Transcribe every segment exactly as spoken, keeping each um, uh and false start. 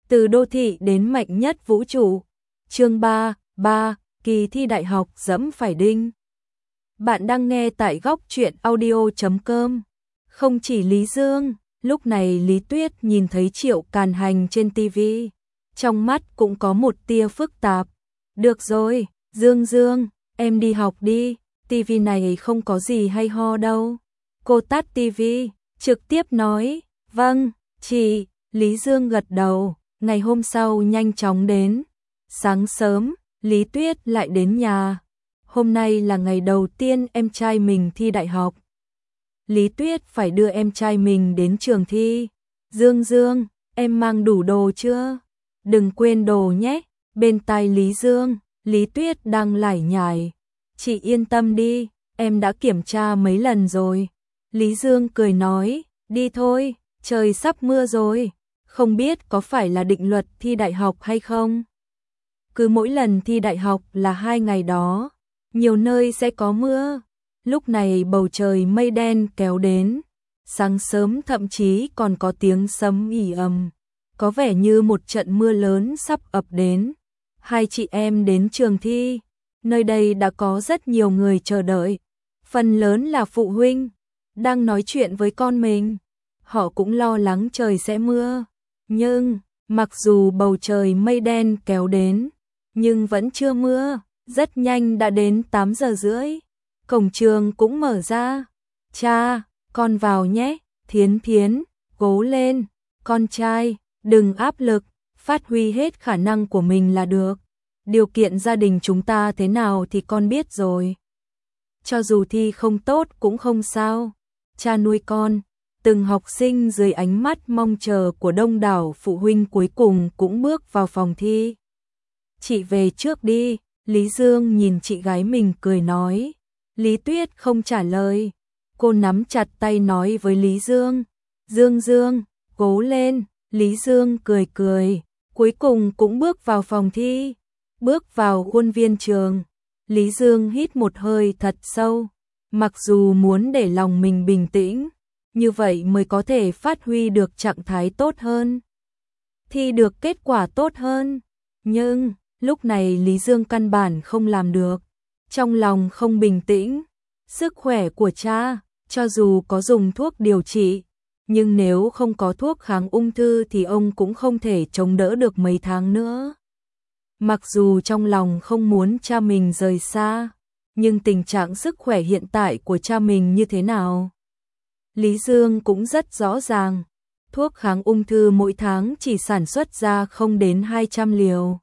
Từ đô thị đến mạnh nhất vũ trụ. Chương ba, ba, kỳ thi đại học dẫm phải đinh. Bạn đang nghe tại góc truyện audio chấm com. Không chỉ Lý Dương, lúc này Lý Tuyết nhìn thấy Triệu Càn Hành trên tivi, trong mắt cũng có một tia phức tạp. Được rồi, Dương Dương, em đi học đi, tivi này không có gì hay ho đâu. Cô tắt tivi, trực tiếp nói, vâng, chị. Lý Dương gật đầu. Ngày hôm sau nhanh chóng đến. Sáng sớm, Lý Tuyết lại đến nhà. Hôm nay là ngày đầu tiên em trai mình thi đại học. Lý Tuyết phải đưa em trai mình đến trường thi. Dương Dương, em mang đủ đồ chưa? Đừng quên đồ nhé. Bên tai Lý Dương, Lý Tuyết đang lải nhải. Chị yên tâm đi, em đã kiểm tra mấy lần rồi. Lý Dương cười nói, đi thôi, trời sắp mưa rồi. Không biết có phải là định luật thi đại học hay không? Cứ mỗi lần thi đại học là hai ngày đó, nhiều nơi sẽ có mưa. Lúc này bầu trời mây đen kéo đến, sáng sớm thậm chí còn có tiếng sấm ỉ ầm, có vẻ như một trận mưa lớn sắp ập đến. Hai chị em đến trường thi, nơi đây đã có rất nhiều người chờ đợi, phần lớn là phụ huynh, đang nói chuyện với con mình. Họ cũng lo lắng trời sẽ mưa. Nhưng, mặc dù bầu trời mây đen kéo đến, nhưng vẫn chưa mưa, rất nhanh đã đến tám giờ rưỡi. Cổng trường cũng mở ra. Cha, con vào nhé, Thiến Thiến, cố lên, con trai, đừng áp lực, phát huy hết khả năng của mình là được. Điều kiện gia đình chúng ta thế nào thì con biết rồi. Cho dù thi không tốt cũng không sao, cha nuôi con. Từng học sinh dưới ánh mắt mong chờ của đông đảo phụ huynh cuối cùng cũng bước vào phòng thi. Chị về trước đi, Lý Dương nhìn chị gái mình cười nói. Lý Tuyết không trả lời. Cô nắm chặt tay nói với Lý Dương. Dương Dương, cố lên. Lý Dương cười cười, cuối cùng cũng bước vào phòng thi. Bước vào khuôn viên trường. Lý Dương hít một hơi thật sâu. Mặc dù muốn để lòng mình bình tĩnh, như vậy mới có thể phát huy được trạng thái tốt hơn, thi được kết quả tốt hơn. Nhưng, lúc này Lý Dương căn bản không làm được. Trong lòng không bình tĩnh. Sức khỏe của cha, cho dù có dùng thuốc điều trị, nhưng nếu không có thuốc kháng ung thư thì ông cũng không thể chống đỡ được mấy tháng nữa. Mặc dù trong lòng không muốn cha mình rời xa, nhưng tình trạng sức khỏe hiện tại của cha mình như thế nào? Lý Dương cũng rất rõ ràng, thuốc kháng ung thư mỗi tháng chỉ sản xuất ra không đến hai trăm liều.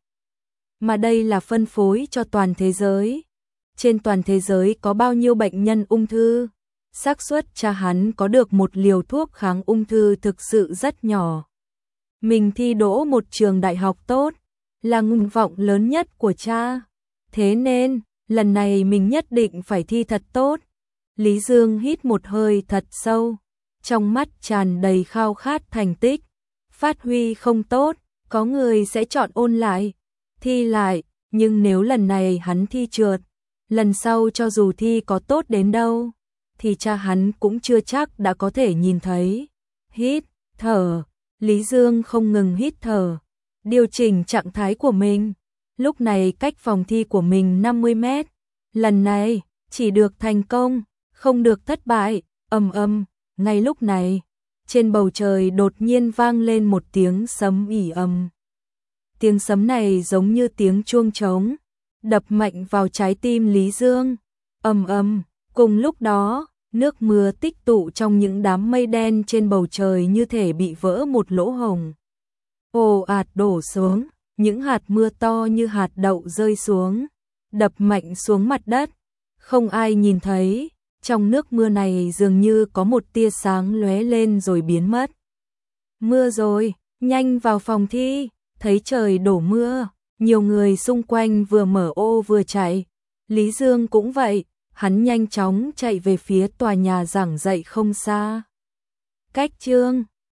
Mà đây là phân phối cho toàn thế giới. Trên toàn thế giới có bao nhiêu bệnh nhân ung thư? Xác suất cha hắn có được một liều thuốc kháng ung thư thực sự rất nhỏ. Mình thi đỗ một trường đại học tốt, là nguyện vọng lớn nhất của cha. Thế nên, lần này mình nhất định phải thi thật tốt. Lý Dương hít một hơi thật sâu, trong mắt tràn đầy khao khát thành tích. Phát huy không tốt, có người sẽ chọn ôn lại, thi lại, nhưng nếu lần này hắn thi trượt, lần sau cho dù thi có tốt đến đâu, thì cha hắn cũng chưa chắc đã có thể nhìn thấy. Hít, thở, Lý Dương không ngừng hít thở, điều chỉnh trạng thái của mình. Lúc này cách phòng thi của mình năm mươi mét, lần này chỉ được thành công, không được thất bại. Ầm ầm, ngay lúc này, trên bầu trời đột nhiên vang lên một tiếng sấm ỉ ầm. Tiếng sấm này giống như tiếng chuông trống, đập mạnh vào trái tim Lý Dương. Ầm ầm, cùng lúc đó, nước mưa tích tụ trong những đám mây đen trên bầu trời như thể bị vỡ một lỗ hổng. Ồ ạt đổ xuống, những hạt mưa to như hạt đậu rơi xuống, đập mạnh xuống mặt đất. Không ai nhìn thấy, trong nước mưa này dường như có một tia sáng lóe lên rồi biến mất. Mưa rồi, nhanh vào phòng thi. Thấy trời đổ mưa, nhiều người xung quanh vừa mở ô vừa chạy. Lý Dương cũng vậy, hắn nhanh chóng chạy về phía tòa nhà giảng dạy không xa. Cách chương